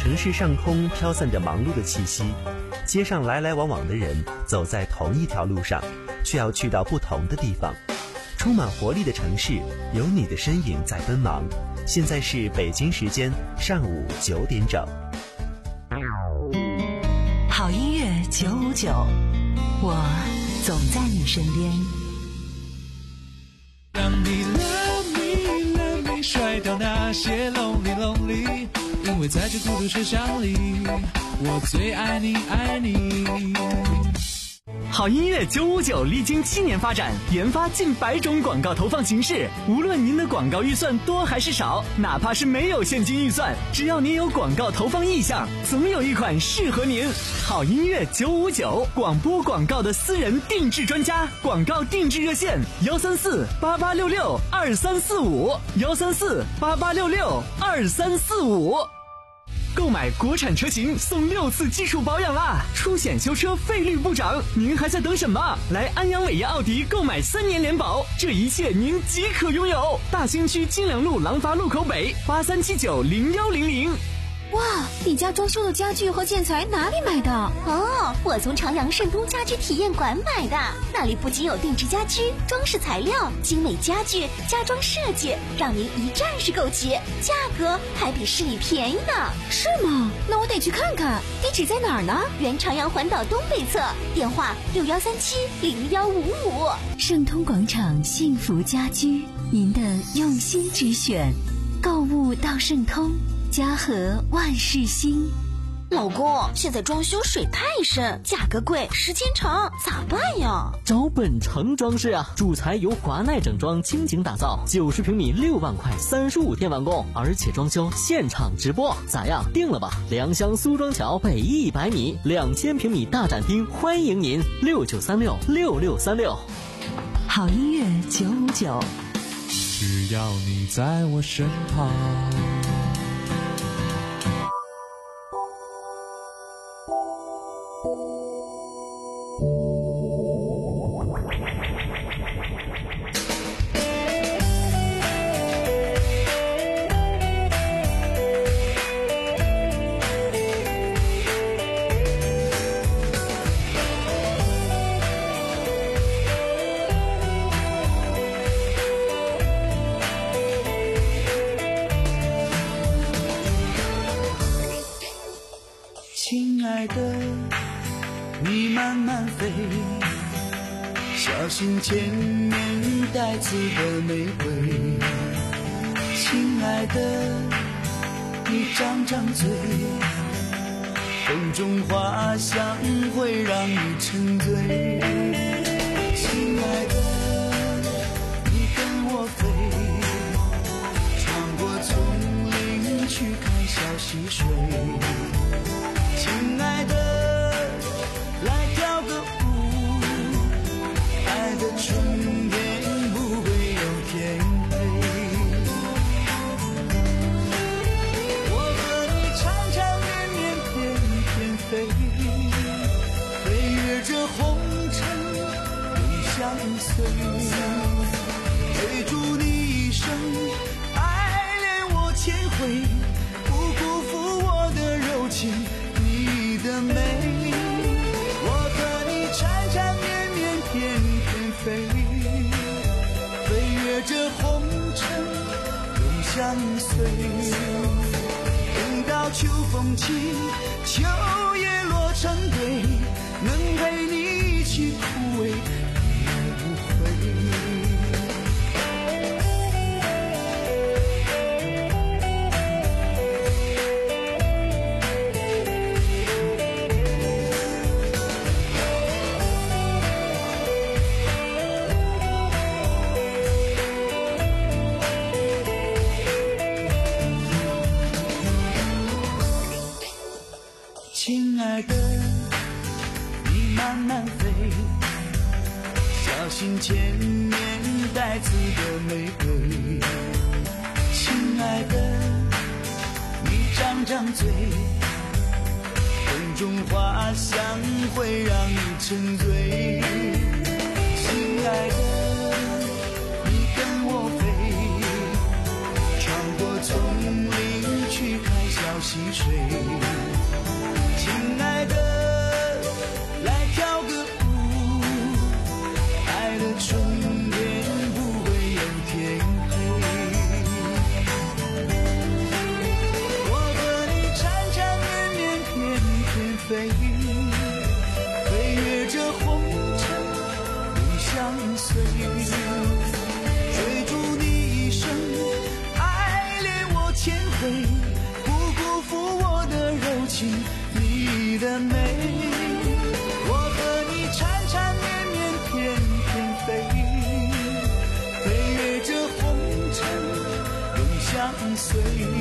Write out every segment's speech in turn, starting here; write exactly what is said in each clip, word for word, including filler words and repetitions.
城市上空飘散着忙碌的气息，街上来来往往的人走在同一条路上，却要去到不同的地方。充满活力的城市，有你的身影在奔忙。现在是北京时间上午九点整。 好音乐九五九，我总在你身边。 让你 love me love me 甩掉那些 lonely lonely， 因为在这孤独车厢里，我最爱你爱你。 好音乐九五九历经七年发展，研发近百种广告投放形式。无论您的广告预算多还是少，哪怕是没有现金预算，只要您有广告投放意向，总有一款适合您。好音乐九五九，广播广告的私人定制专家，广告定制热线：幺三四八八六六二三四五，幺三四八八六六二三四五。购买国产车型送六次基础保养啦，出险修车费率不涨，您还在等什么？来安阳伟业奥迪购买三年联保，这一切您即可拥有。大兴区金良路廊坊路口北八三七九零幺零零。 哇，你家装修的家具和建材哪里买的？ 哦，我从长阳盛都家居体验馆买的，那里不仅有定制家居、装饰材料、精美家具、家装设计，让您一站式购齐，价格还比市里便宜呢。 是吗？那我得去看看。地址在哪儿呢？ 原长阳环岛东北侧，电话六幺三七零幺五五。 盛通广场幸福家居，您的用心之选，购物到盛通，家和万事兴。 老公，现在装修水太深，价格贵，时间长，咋办呀？ 找本城装饰啊，主材由华奈整装倾情打造，九十平米六万块，三十五天完工，而且装修现场直播，咋样？定了吧？良乡苏庄桥北一百米，两千平米大展厅，欢迎您，六九三六六六三六。 好音乐九五九， 只要你在我身旁。 亲爱的，你慢慢飞，小心前面带刺的玫瑰。亲爱的，你张张嘴，风中花香会让你沉醉。亲爱的，你跟我飞，穿过丛林去看小溪水。亲爱的，来跳个舞，爱的春天不会有天黑。我和你缠缠绵绵翩翩飞，飞越这红尘永相随，追逐你一生，爱恋我千回，不辜负我的柔情的美。我和你缠缠绵绵翩翩飞，飞越这红尘永相随，等到秋风起，秋叶落成堆，能陪你一起枯萎也不悔。亲爱的，你慢慢飞，小心前面带刺的玫瑰。亲爱的，你张张嘴，风中花香会让你沉醉。亲爱的，你跟我飞，穿过丛林去看小溪水。 岁。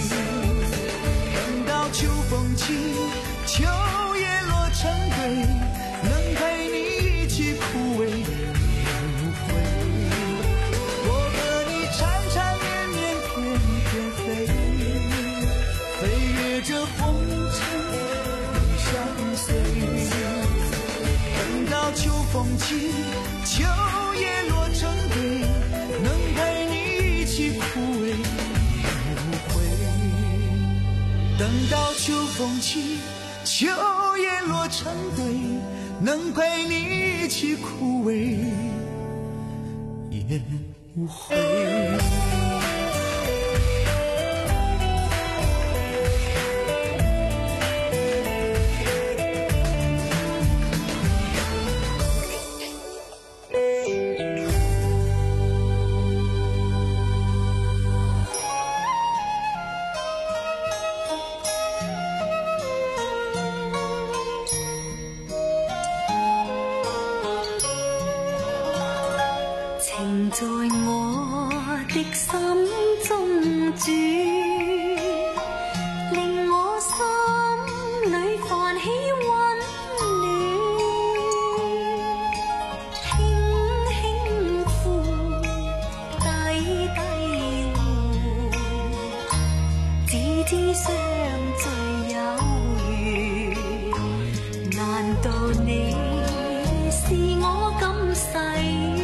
等到秋风起，秋叶落成堆，能陪你一起枯萎也无悔。我和你缠缠绵绵，翩翩飞，飞越这红尘与相随。等到秋风起，秋叶落成堆，能陪你一起枯萎也无悔。等到秋风起，秋叶落成堆，能陪你一起枯萎也无悔。 情在我的心中住，令我心里泛起温暖。輕輕呼，低低呼，只知相聚有緣。難道你是我今世？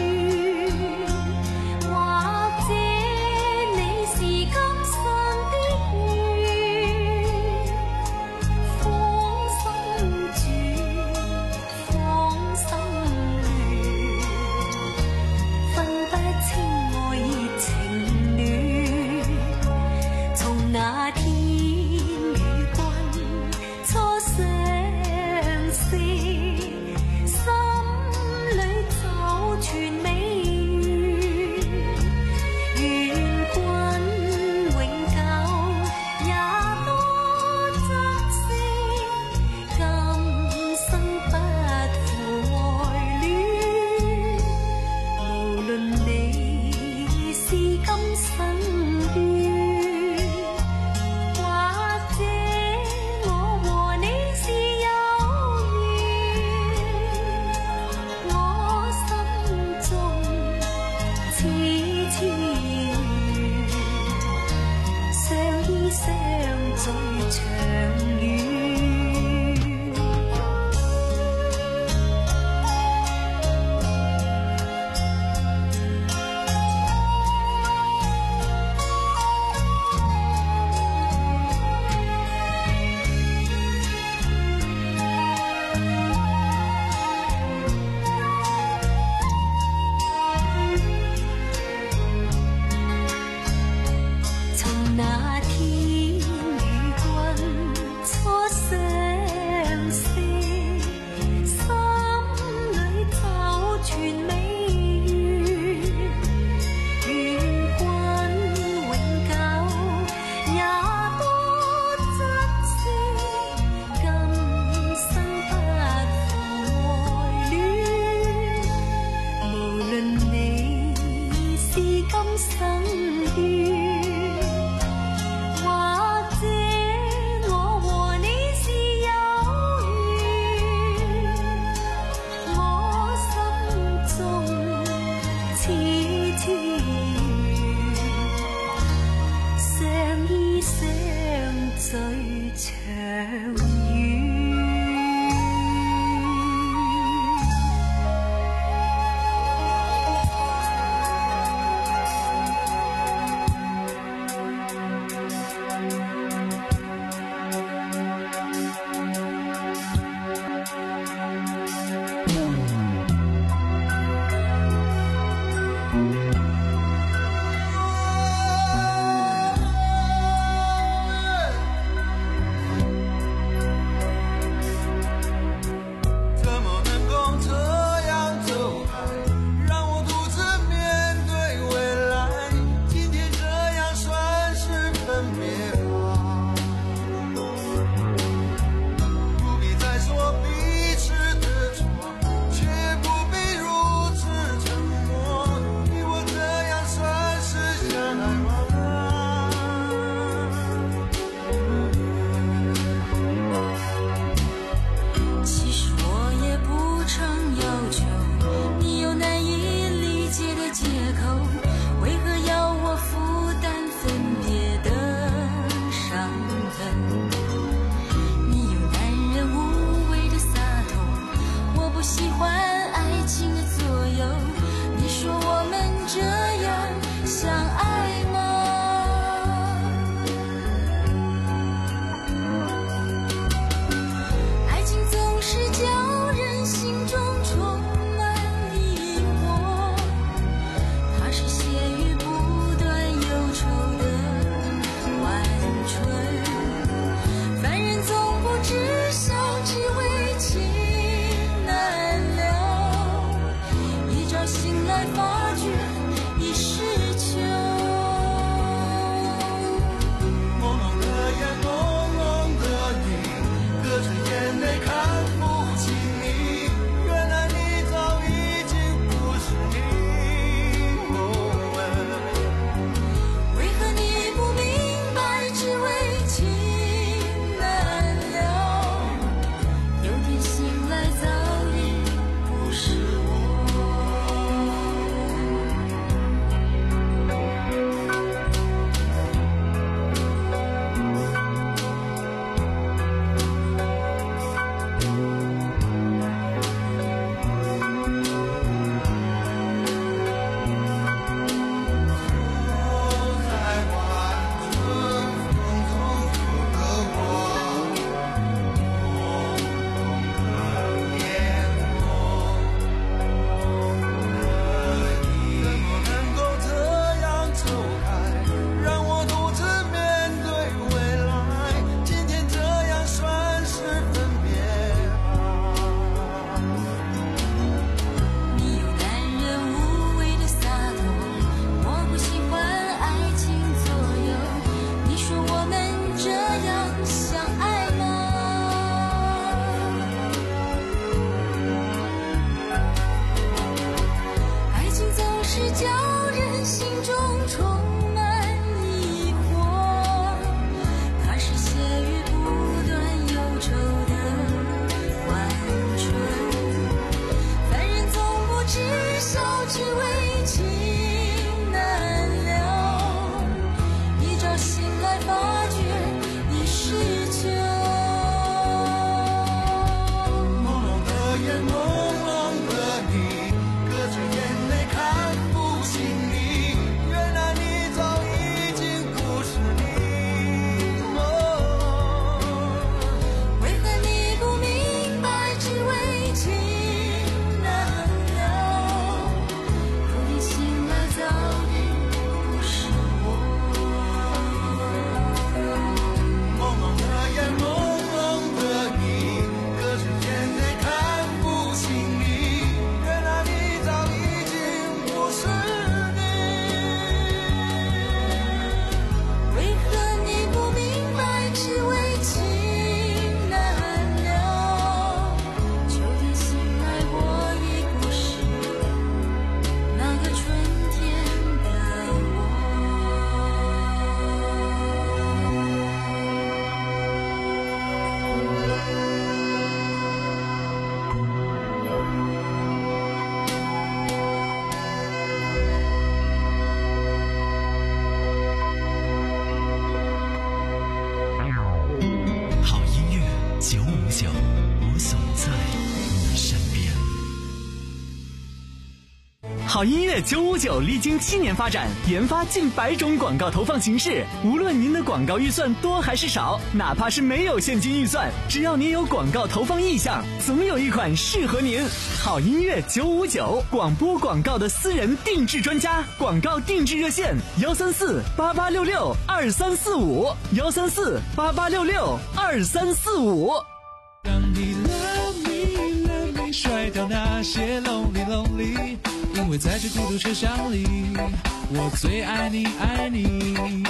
好音乐九五九历经七年发展，研发近百种广告投放形式。无论您的广告预算多还是少，哪怕是没有现金预算，只要您有广告投放意向，总有一款适合您。好音乐九五九，广播广告的私人定制专家，广告定制热线：幺三四八八六六二三四五，幺三四八八六六二三四五。 让你 love me love me 甩掉那些 lonely lonely， 因为在这孤独车厢里，我最爱你爱你。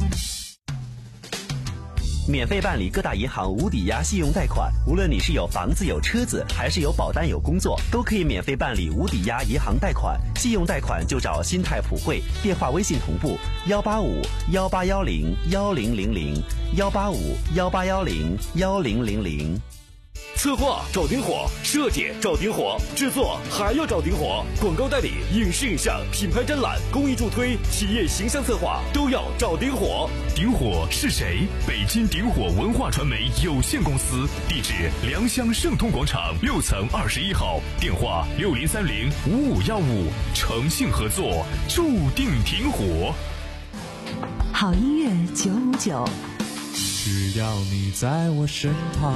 免费办理各大银行无抵押信用贷款，无论你是有房子有车子，还是有保单有工作，都可以免费办理无抵押银行贷款。信用贷款就找新泰普惠，电话微信同步幺八五幺八幺零幺零零零幺八五幺八幺零幺零零零。 策划找顶火，设计找顶火，制作还要找顶火，广告代理、影视影像、品牌展览、公益助推、企业形象策划都要找顶火。 顶火是谁？北京顶火文化传媒有限公司，地址良乡盛通广场六层二十一号，电话六零三零五五幺五，诚信合作，注定顶火。 好音乐九五九， 只要你在我身旁。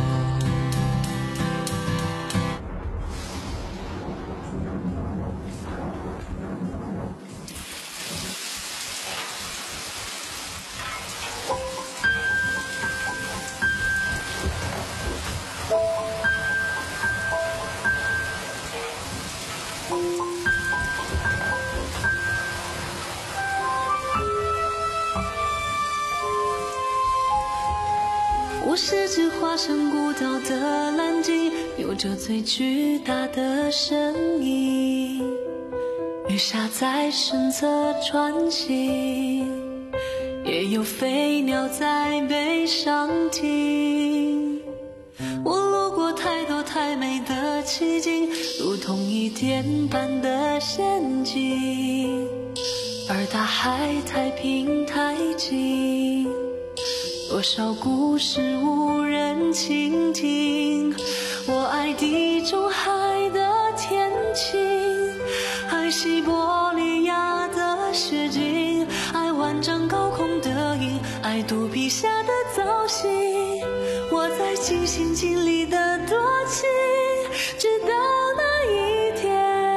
我是只化身孤岛的蓝鲸，有着最巨大的身影，鱼虾在身侧穿行，也有飞鸟在背上停。我路过太多太美的奇景，如同一电般的陷阱，而大海太平太静，多少故事无人倾听。我爱地中海的天晴，爱西伯利亚的雪景，爱万丈高空的鹰，爱肚皮下的造型。我在尽心尽力的多情，直到那一天，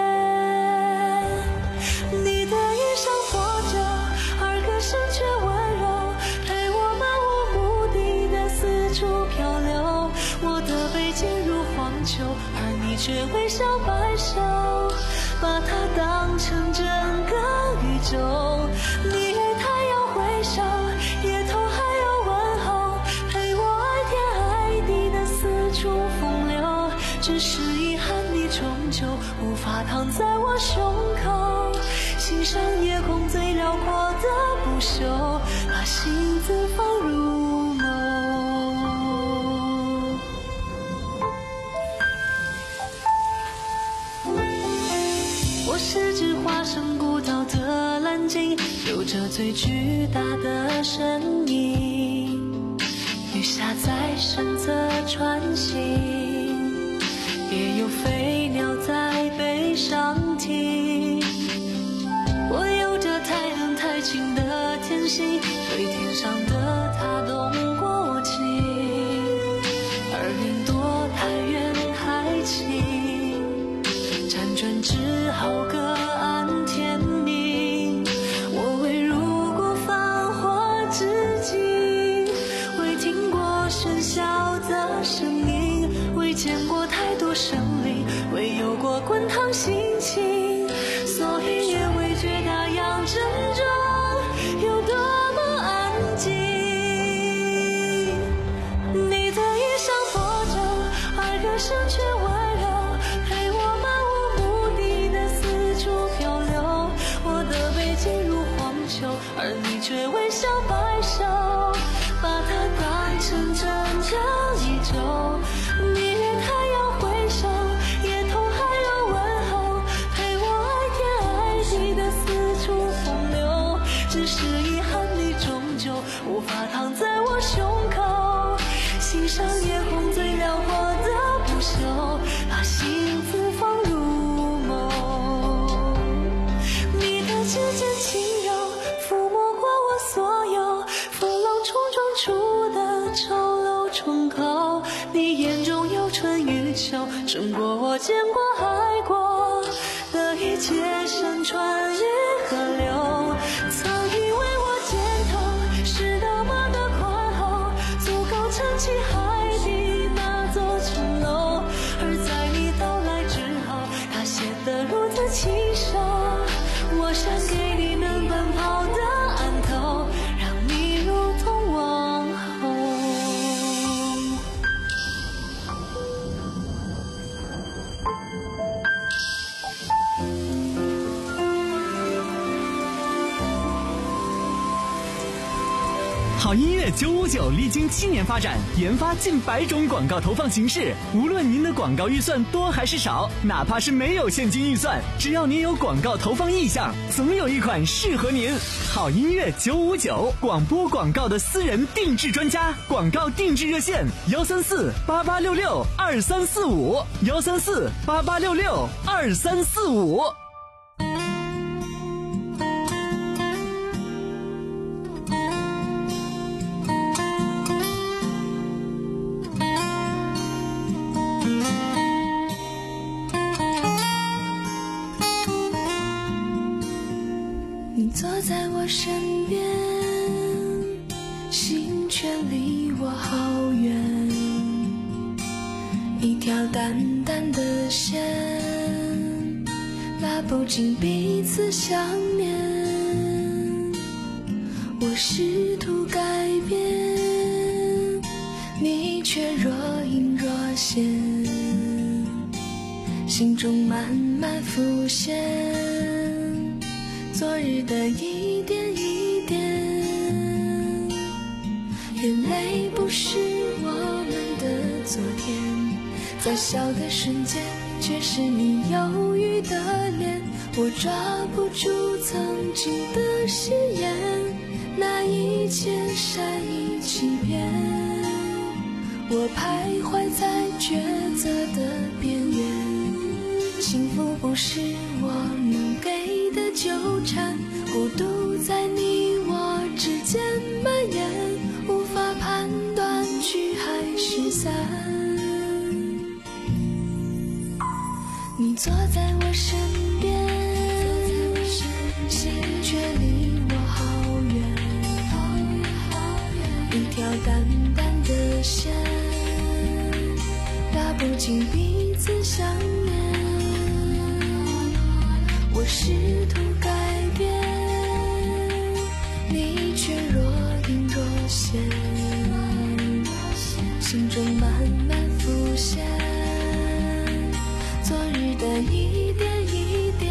你的衣裳破旧，而歌声却温柔，陪我漫无目的的四处漂流。我的背进入荒丘，而你却微笑摆手，把它当成整个宇宙。你与太阳挥手，夜头还有问候，陪我爱天爱地的四处风流。只是遗憾，你终究无法躺在我胸口，欣赏夜空最辽阔的不朽，把心字放入眸。我是只化身孤岛的蓝鲸，有着最巨大的身影，鱼虾在身侧穿行，也有飞鸟在背上停。我有着太冷太清的天性，对天上的他动过情，而云朵太远太轻，辗转只好各安天命。我未入过繁华之境，未听过喧嚣的声音，未见过太多生灵，未有过滚烫心情，所以也未觉大洋沉重有多么安静。你的衣裳破旧，而歌声却温柔，陪我漫无目的的四处漂流。我的背进入荒丘，而你却微笑摆手，把它当成整个宇宙。你与太阳挥手，夜头还有问候，陪我爱天爱地的四处风流。只是遗憾，你终究无法躺在我胸口，欣赏夜空最辽阔的不朽，把心字放入眸。 好音乐九五九历经七年发展，研发近百种广告投放形式。无论您的广告预算多还是少，哪怕是没有现金预算，只要您有广告投放意向，总有一款适合您。好音乐九五九，广播广告的私人定制专家，广告定制热线：幺三四八八六六二三四五，幺三四八八六六二三四五。 你坐在我身边，心却离我好远，一条淡淡的线，拉不进彼此想念。我试图改变，你却若隐若现，心中慢慢浮现昨日的一点一点，眼泪不是我们的昨天，在笑的瞬间，却是你忧郁的脸。我抓不住曾经的誓言，那一切善意欺骗，我徘徊在抉择的边缘。幸福不是我能给的纠缠，孤独在你我之间蔓延，无法判断聚还是散。你坐在我身边，心却离我好远，一条淡淡的线，拉不进彼此想念。我试图改变，你却若隐若现，心中慢慢浮现昨日的一点一点。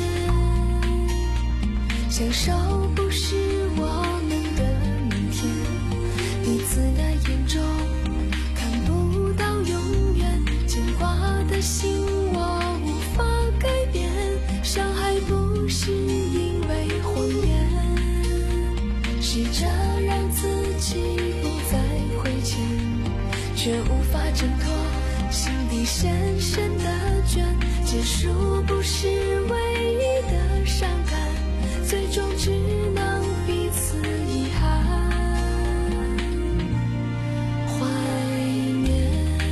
享受不是我们的明天，彼此的眼中看不到永远，牵挂的心我无法改变，伤害不是因为谎言，试着让自己不再亏欠，却无法挣脱心底深深的倦。结束不是唯一的伤感，最终只能彼此遗憾怀念。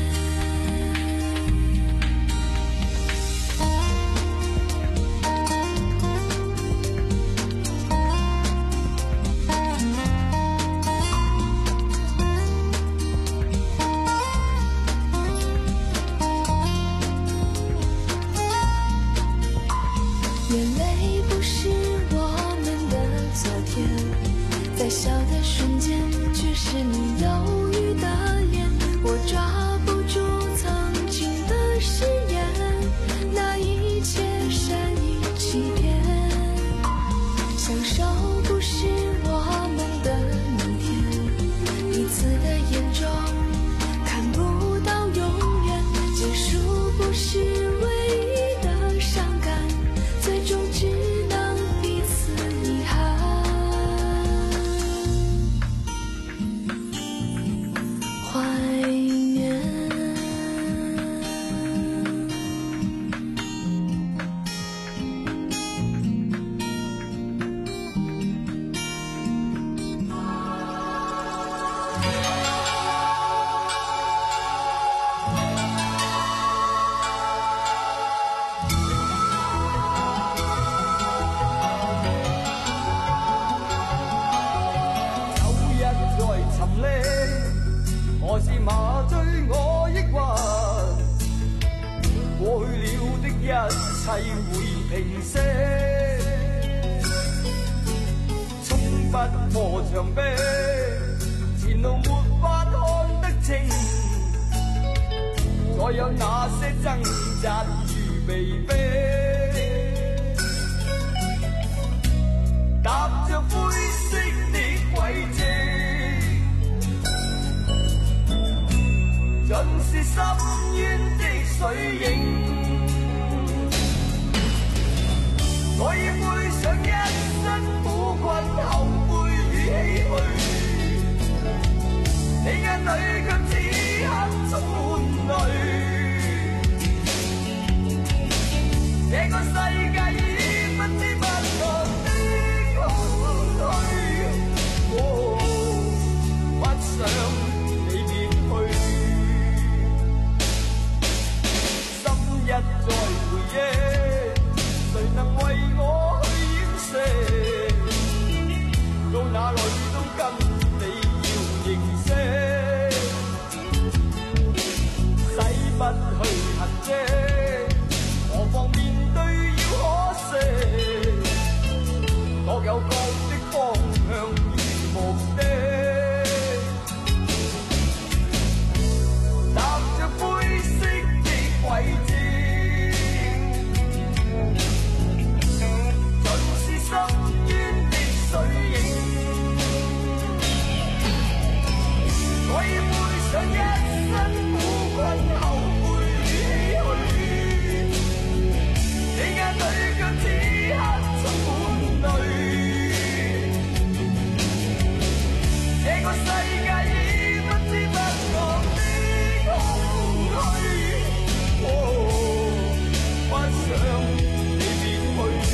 眼泪不是我们的昨天，在笑的瞬间，却是你忧郁的脸。我抓不住曾经的誓言，那一切善意欺骗。享受不是我们的明天，彼此的眼中看不到永远。结束不是唯一的伤感，最终只能彼此遗憾怀念。 何是麻醉我抑鬱？過去了的一切會平息，衝不破牆壁，前路沒法看得清，再有那些掙扎與被逼，踏着灰色的軌跡。 尽是深淵的水影。我已背上一身苦困後悔與唏噓，你眼裏卻此刻充滿淚。這個世界已不知不覺的空虛，哦，不想你別去，心一再回憶，誰能為我去掩飾？到哪裏都跟你要認識，洗不去痕跡，何況面對要可惜，各有各的方向與目的，踏着灰色的軌跡，盡是深淵的水影。我已背上一身苦困後悔與唏噓，你眼裏卻此刻充滿淚。這個世界已不知不覺的空虛，哦，不想你別去。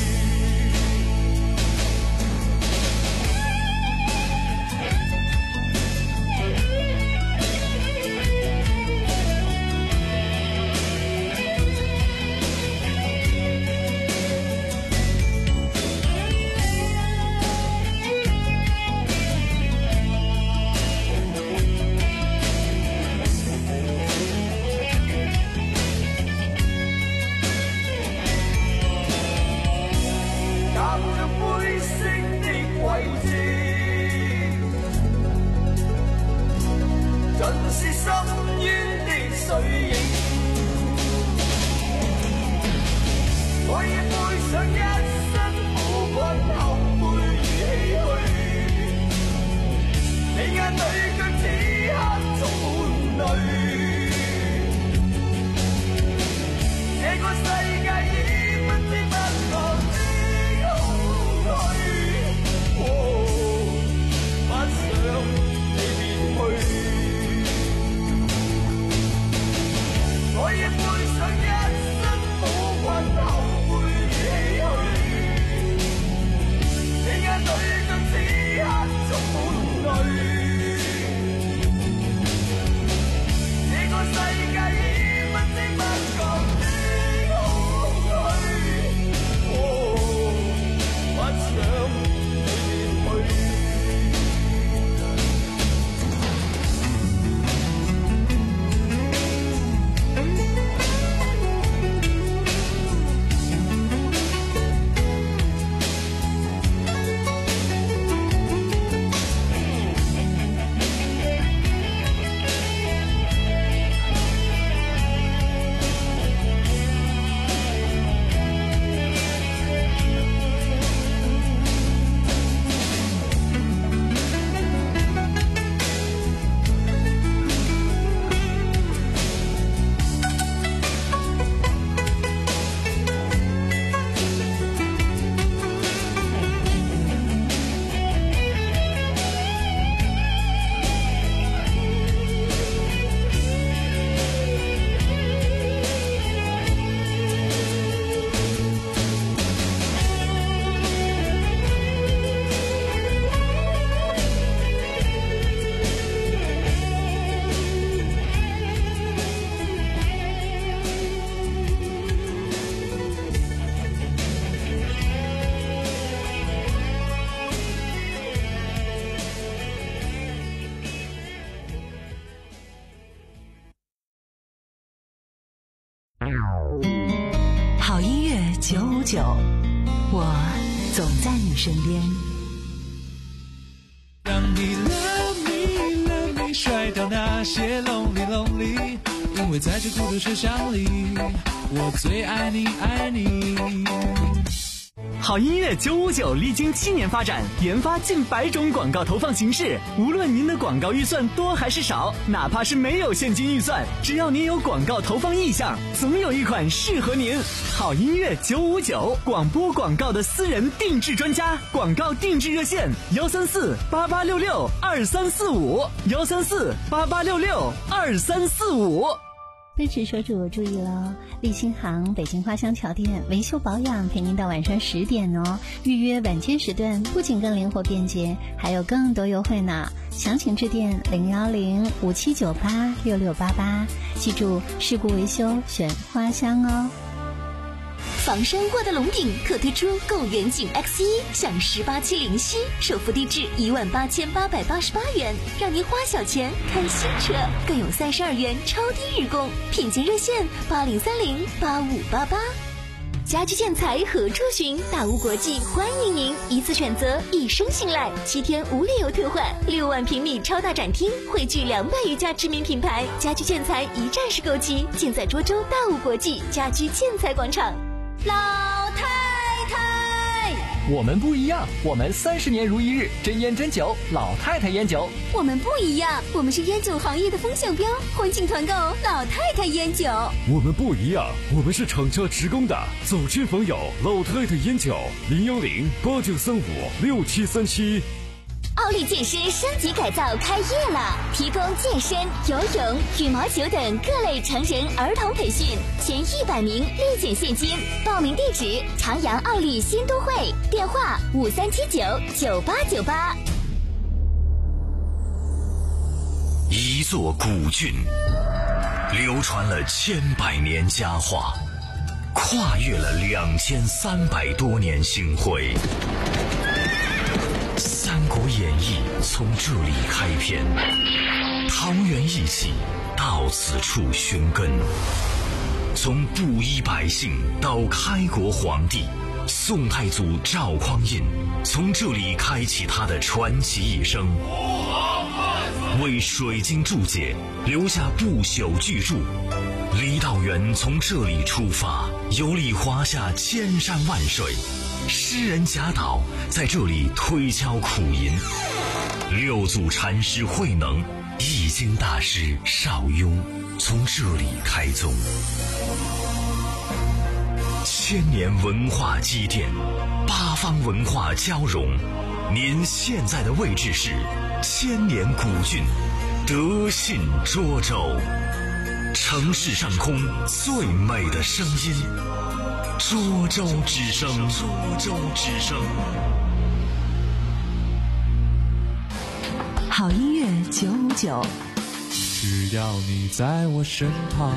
好音乐九五九，我总在你身边。 让你 love me love me 甩掉那些 lonely lonely， 因为在这孤独车厢里，我最爱你爱你。 好音乐九五九历经七年发展，研发近百种广告投放形式。无论您的广告预算多还是少，哪怕是没有现金预算，只要您有广告投放意向，总有一款适合您。好音乐九五九，广播广告的私人定制专家，广告定制热线：幺三四八八六六二三四五，幺三四八八六六二三四五。 奔驰车主注意了，立新行北京花乡桥店维修保养陪您到晚上十点哦。预约晚间时段不仅更灵活便捷，还有更多优惠呢。详情致电零幺零五七九八六六八八，记住事故维修选花乡哦。 房山沃德龙顶可推出购远景 X 一 享十八期零息，首付低至一万八千八百八十八元，让您花小钱看新车，更有三十二元超低日供。品鉴热线八零三零八五八八。家居建材何处寻？大屋国际欢迎您，一次选择，一生信赖，七天无理由退换，六万平米超大展厅，汇聚两百余家知名品牌，家居建材一站式购齐，尽在涿州大屋国际家居建材广场。老太太， 我们不一样，我们三十年如一日，真烟真酒，老太太烟酒。 我们不一样，我们是烟酒行业的风向标，欢庆团购老太太烟酒。 我们不一样，我们是厂家直供的，走亲访友，老太太烟酒，零幺零八九三五六七三七。 奥利健身升级改造开业了，提供健身、游泳、羽毛球等各类成人儿童培训，前一百名立减现金。报名地址：长阳奥利新都会，电话五三七九九八九八。 一座古郡，流传了千百年佳话，跨越了两千三百多年星辉。《三国演义》从这里开篇，桃园义气到此处寻根。从布衣百姓到开国皇帝，宋太祖赵匡胤从这里开启他的传奇一生，为水晶注解留下不朽巨著。郦道元从这里出发，游历华夏千山万水。诗人贾岛在这里推敲苦吟，六祖禅师慧能、易经大师邵雍从这里开宗。千年文化积淀，八方文化交融。您现在的位置是千年古郡德信涿州，城市上空最美的声音。涿州之声，涿州之声。 好音乐九五九， 只要你在我身旁。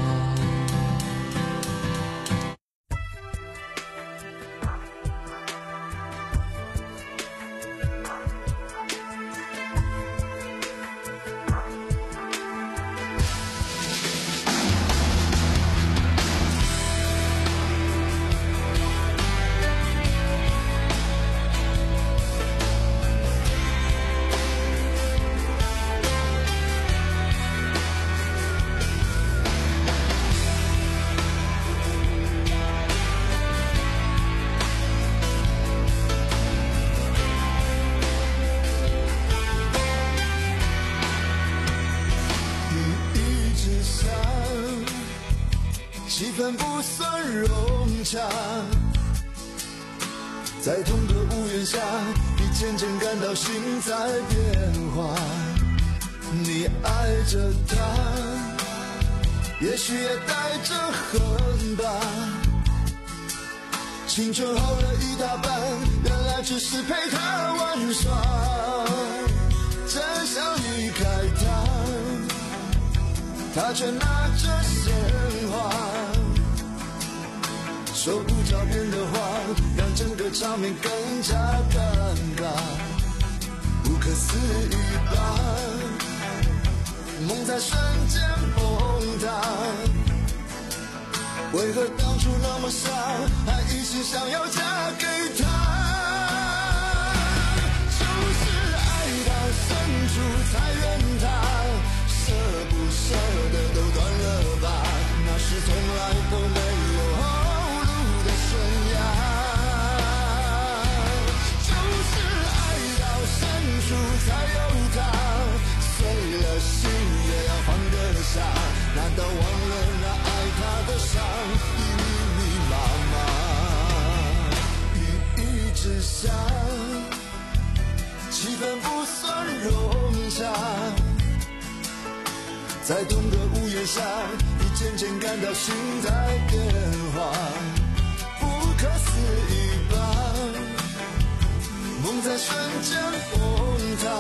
气氛不算融洽，在同个屋檐下，你渐渐感到心在变化。你爱着他，也许也带着恨吧。青春耗了一大半，原来只是陪他玩耍。真想离开他，他却拿着鲜花。说不着边的话，让整个场面更加尴尬，不可思议吧？梦在瞬间崩塌，为何当初那么傻，还一心想要嫁给他？就是爱到深处才怨他，舍不舍得都断了吧？那是从来都没有后路的悬崖。 气氛不算融洽，在同个屋檐下，你渐渐感到心在变化，不可思议吧，梦在瞬间崩塌，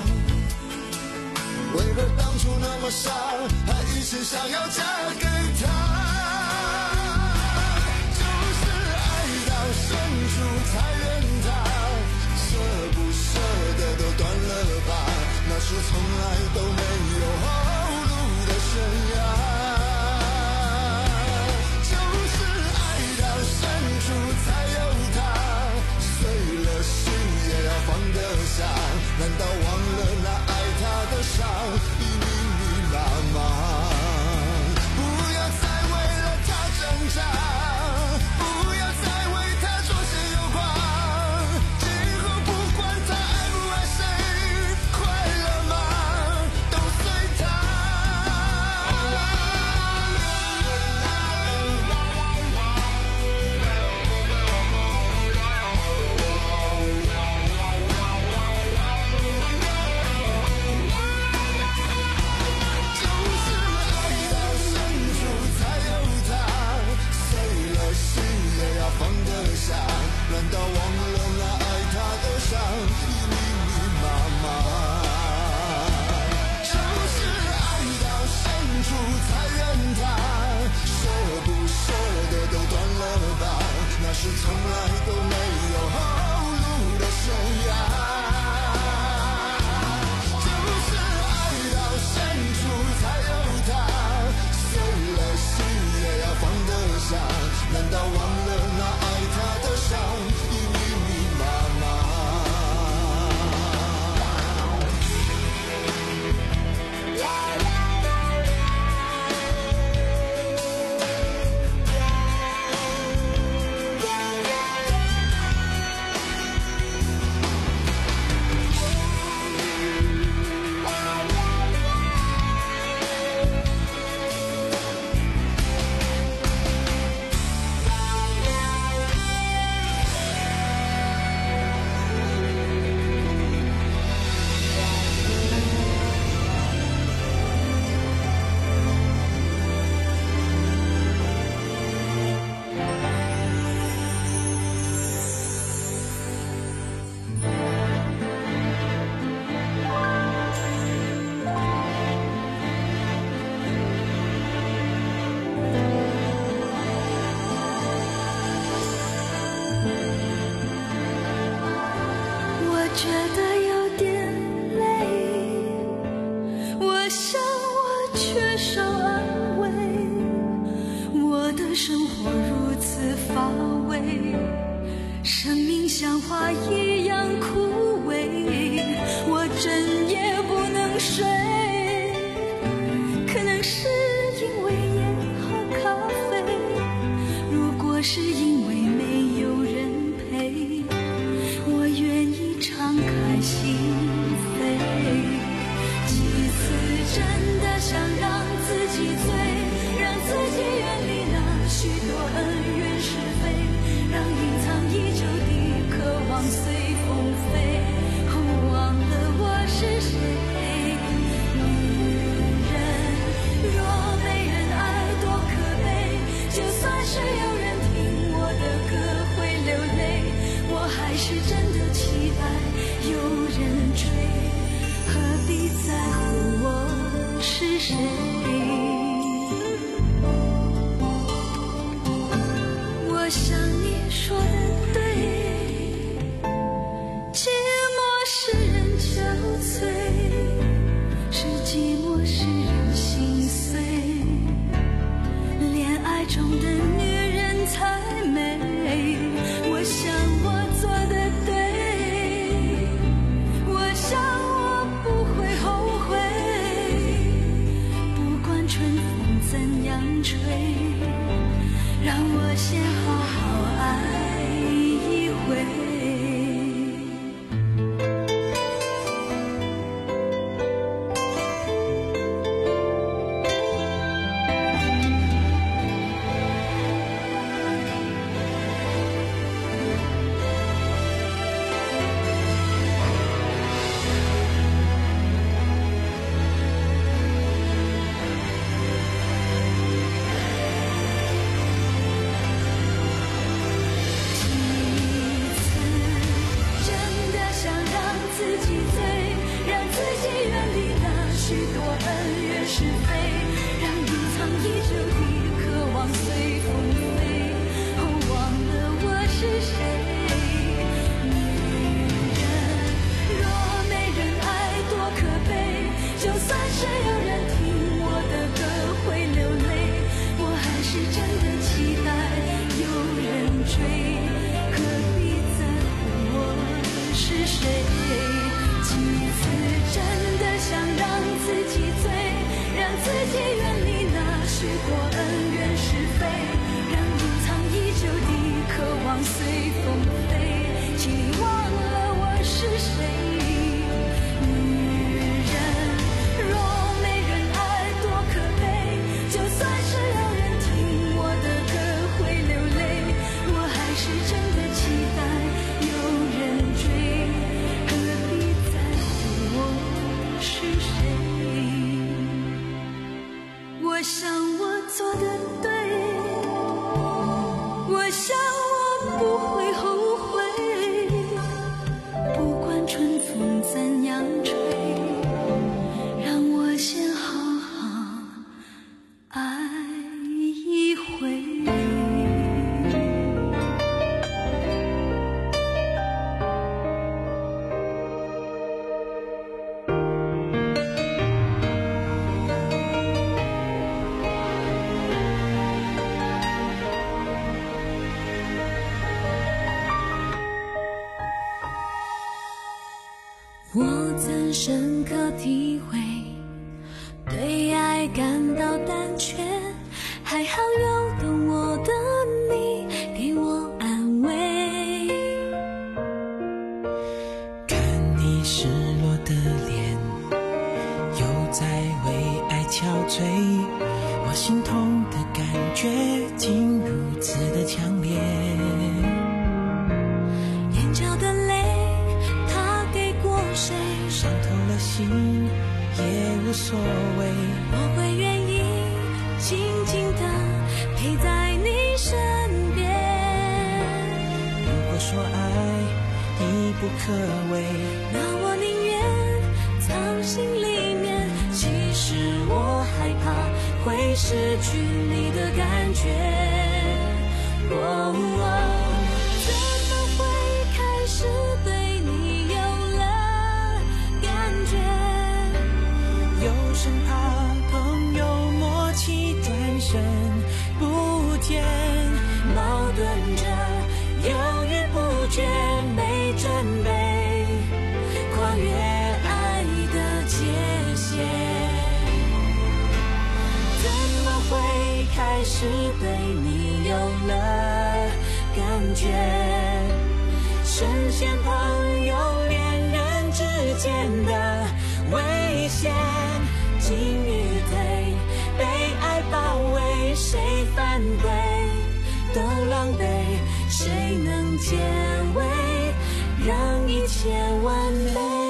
为何当初那么傻，还一心想要嫁给他，就是爱到深处才怨他，舍不舍得都断了吧，那是从来都没有后路的悬崖，就是爱到深处才有他，碎了心也要放得下，难道忘了那爱他的伤已密密麻麻，不要再为了他挣扎，不要再为他左右右光，今后不管他爱不爱谁，快乐吗都随他。 我曾深刻体会，对爱感到胆怯，还好有懂我的你给我安慰。 看你失落的脸，又在为爱憔悴，我心痛的感觉竟如此的强烈。 眼角的泪他给过谁， 伤透了心也无所谓， 我会愿意静静地陪在你身边。 如果说爱已不可为， 那我宁愿藏心里面，其实我害怕会失去你的感觉。哦哦，怎么会开始对你有了感觉， 又生怕朋友默契转身不见， 矛盾着犹豫不决，没准备跨越爱的界限。怎么会开始对你有了感觉，深陷朋友恋人之间的危险，进与退，被爱包围，谁反对都狼狈，谁能解围，让一切完美。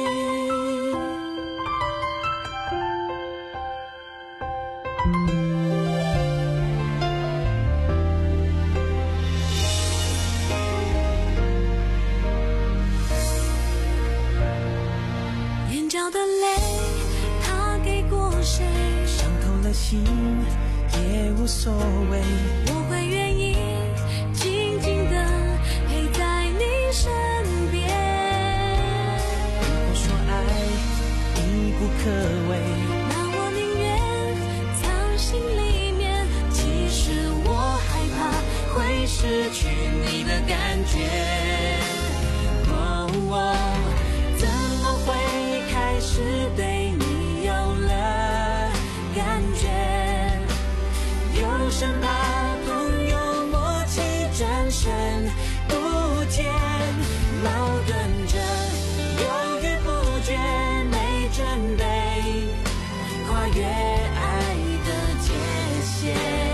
眼角的泪他给过谁， 伤透了心也无所谓， 我会愿意静静地陪在你身边。 如果说爱已不可为， 那我宁愿藏心里面，其实我害怕会失去你的感觉。哦哦，怎么会开始对你有了感觉，又生怕朋友默契转身不见，矛盾着犹豫不决，没准备跨越爱的界限。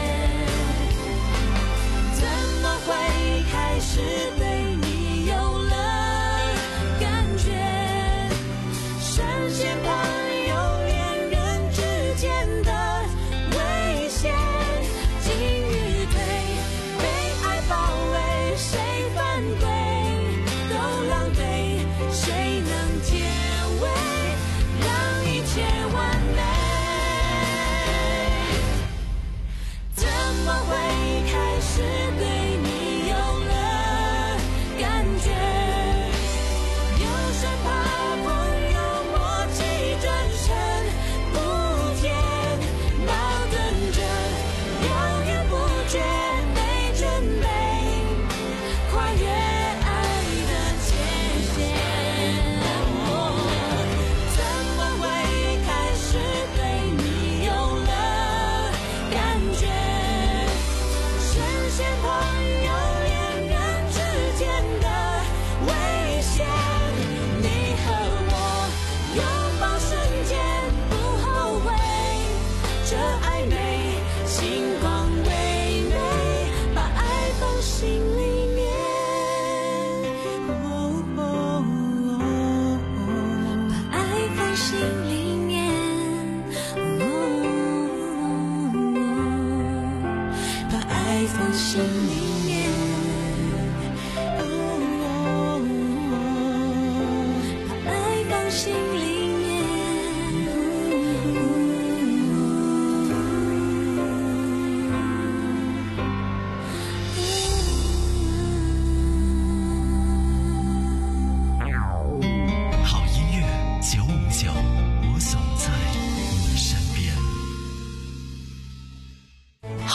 怎么会开始对你有了感觉，深陷朋友恋人之间的危险，进与退，被爱包围，谁反对都狼狈，谁能解围，让一切完美。怎么会开始对你有了感觉，又生怕朋友默契转身不见，矛盾着犹豫不决，没准备跨越爱的界限。怎么会开始对你有了感觉，深陷朋友恋人之间的危险，你和我拥抱瞬间不后悔，这暧昧星光微微，把爱放心里面，把爱放心里面，把爱放心里面，把爱放心里面。 好音乐九五九，我总在你身边。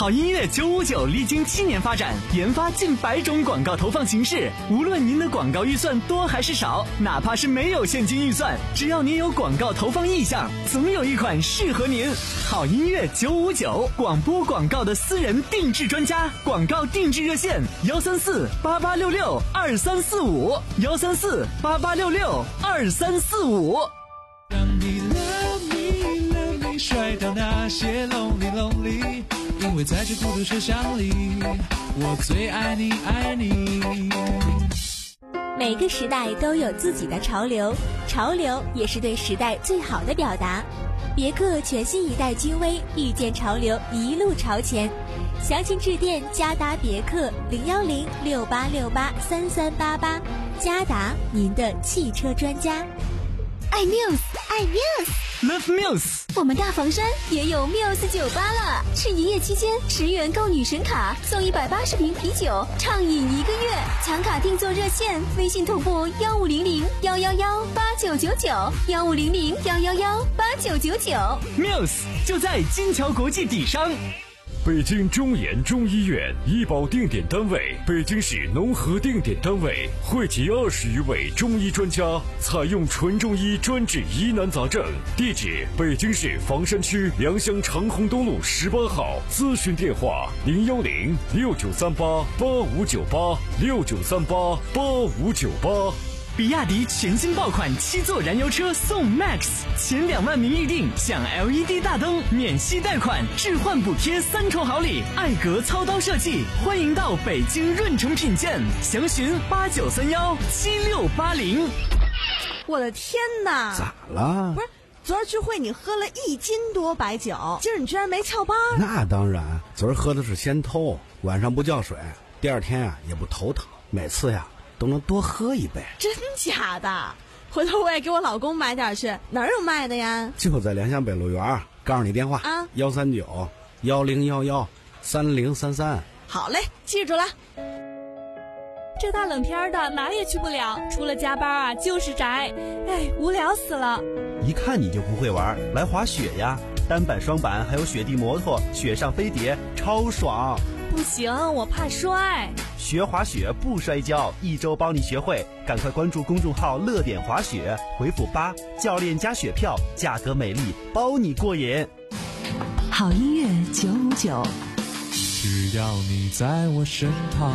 好音乐九五九历经七年发展，研发近百种广告投放形式。无论您的广告预算多还是少，哪怕是没有现金预算，只要您有广告投放意向，总有一款适合您。好音乐九五九，广播广告的私人定制专家，广告定制热线：幺三四八八六六二三四五，幺三四八八六六二三四五。 让你 love me love me 甩掉那些 lonely lonely， 因为在这孤独车厢里，我最爱你爱你。 每个时代都有自己的潮流，潮流也是对时代最好的表达。别克全新一代君威，遇见潮流，一路朝前。详情致电嘉达别克零幺零六八六八三三八八，嘉达您的汽车专家。 爱 Muse， 爱 Muse，Love Muse。 我们大房山也有 Muse 酒吧了，是营业期间十元购女神卡送一百八十瓶啤酒，畅饮一个月。抢卡订座热线：微信同步幺五零零幺幺幺八九九九，幺五零零幺幺幺八九九九。 Muse 就在金桥国际底商。 北京中研中医院医保定点单位，北京市农合定点单位，汇集二十余位中医专家，采用纯中医专治疑难杂症。地址：北京市房山区良乡长虹东路十八号。咨询电话：零幺零六九三八八五九八六九三八八五九八。 比亚迪全新爆款七座燃油车送 Max， 前两万名预定享 L E D 大灯、免息贷款、置换补贴三重好礼。艾格操刀设计，欢迎到北京润城品鉴，详询八九三幺七六八零。 我的天哪！ 咋了？ 不是，昨儿聚会你喝了一斤多白酒，今儿你居然没翘班？ 那当然，昨儿喝的是仙偷，晚上不叫水，第二天啊也不头疼，每次呀都能多喝一杯。 真假的？回头我也给我老公买点去。哪儿有卖的呀？ 就在良乡北路园，告诉你电话啊， 幺三九幺零幺幺三零三三。 好嘞，记住了。 这大冷天的哪也去不了，除了加班啊就是宅，哎，无聊死了。 一看你就不会玩，来滑雪呀，单板、双板还有雪地摩托、雪上飞碟，超爽。 不行，我怕摔。 学滑雪不摔跤，一周帮你学会，赶快关注公众号乐点滑雪，回复八，教练加雪票，价格美丽，包你过瘾。 好音乐九五九， 只要你在我身旁。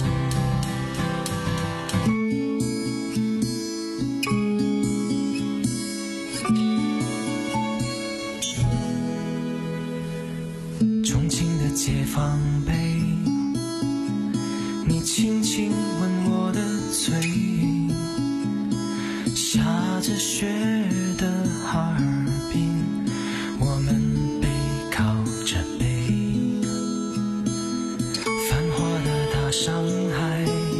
重庆的街坊背，你轻轻吻我的嘴，下着雪的哈尔滨，我们背靠着背，繁华的大上海，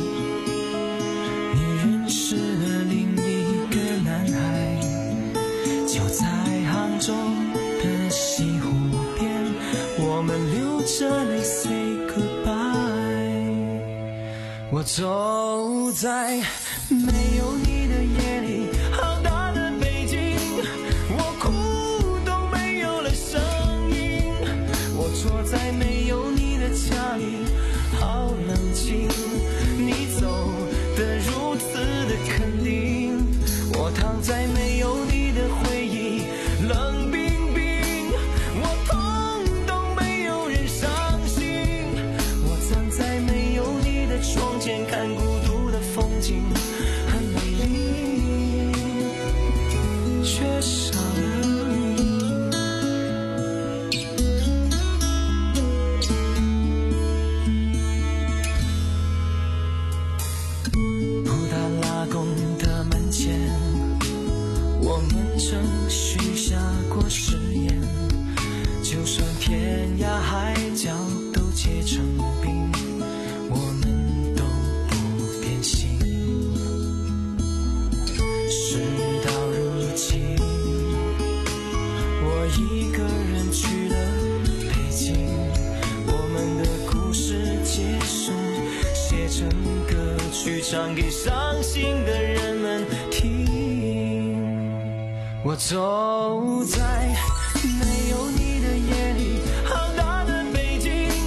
你认识了另一个男孩，就在杭州的西湖边，我们流着泪 say goodbye。我走在没有你的夜里，好大的北京，我哭都没有了声音。我坐在没有你的家里，好冷清。你走得如此的肯定，我躺在没有你的回忆，冷冰冰，我痛都没有人伤心。我站在没有你的窗前，看孤独的风景，很美丽，却少了你。布达拉宫的门前，我们曾许下过誓言，就算天涯海角都结成冰，我们都不变心。事到如今，我一个人去了北京，我们的故事结束，写成歌曲唱给伤心的人们听。我走在没有你的夜里，好大的北京，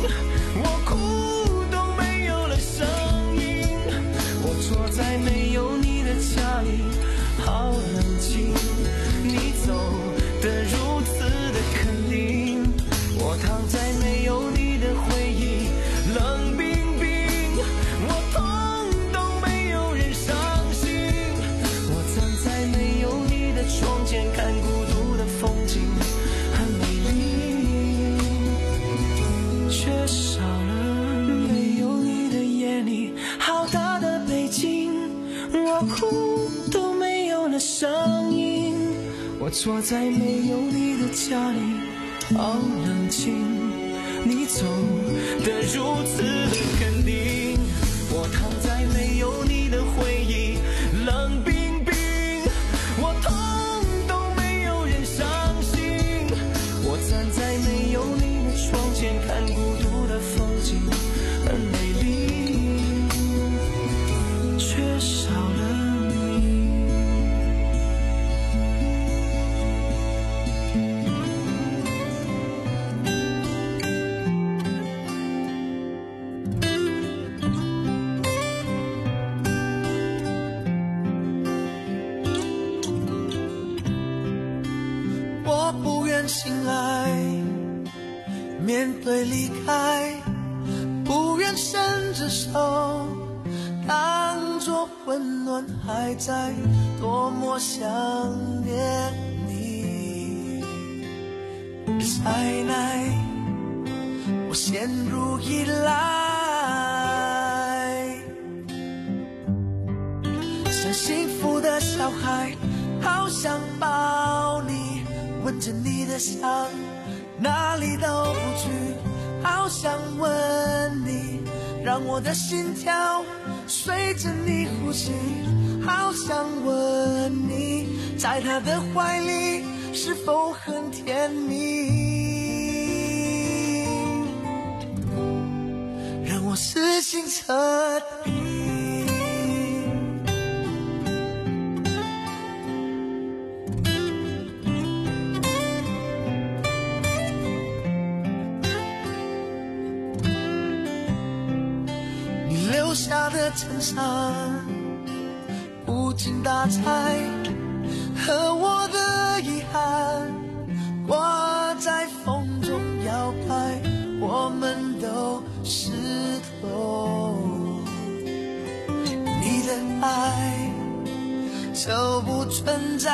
的声音。我坐在没有你的家里，好冷清，你走得如此肯定。我躺在没有你的回忆，冷冰冰，我痛都没有人伤心。我站在没有你的窗前，看孤独的风景，很美丽，缺少了醒来，面对离开，不愿伸着手，当作温暖还在，多么想念你。再来，我陷入依赖，像幸福的小孩，好想抱你，闻着你的香，哪里都不去，好想吻你，让我的心跳随着你呼吸，好想吻你，在他的怀里是否很甜蜜，让我死心彻底。留下的衬衫，无精打采，和我的遗憾挂在风中摇摆，我们都湿透。你的爱就不存在，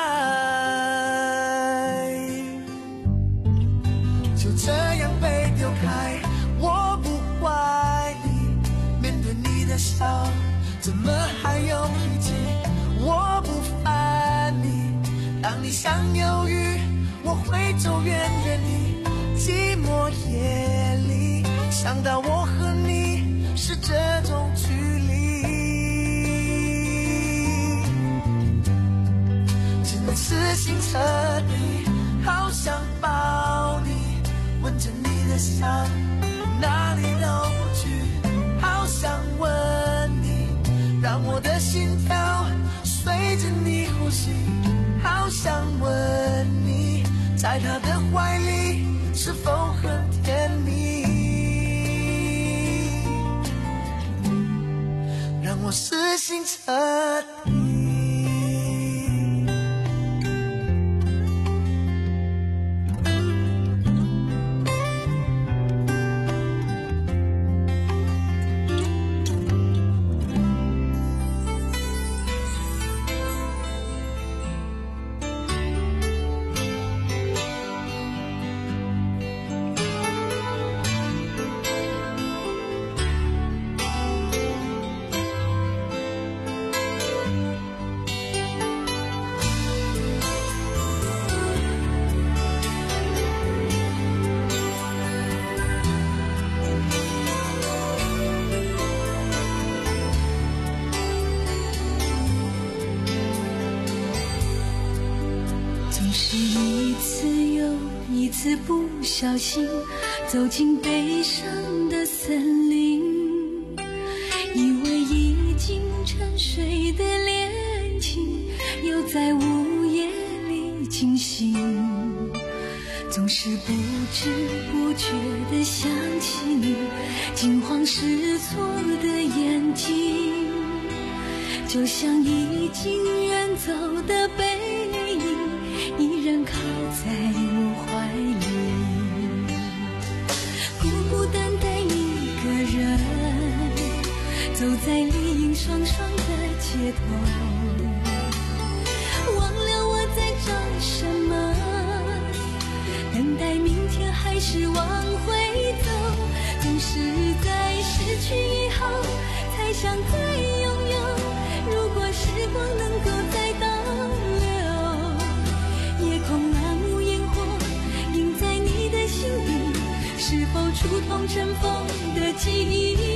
就这样被丢开，我不怪你。你的笑怎么还有脾气，我不烦你，当你想犹豫，我会走远远你，寂寞夜里想到我和你是这种距离，只能死心彻底，好想抱你，闻着你的香，哪里都不去，好想吻你，让我的心跳随着你呼吸，好想吻你，在他的怀里是否很甜蜜，让我死心彻底。 不小心走进悲伤的森林，以为已经沉睡的恋情又在午夜里惊醒，总是不知不觉地想起你惊慌失措的眼睛，就像已经远走的背影依然靠在我怀里，孤孤单单一个人走在丽影双双的街头，忘了我在找什么，等待明天还是往回走，总是在失去以后才想再拥有，如果时光能够再倒尘封的记忆。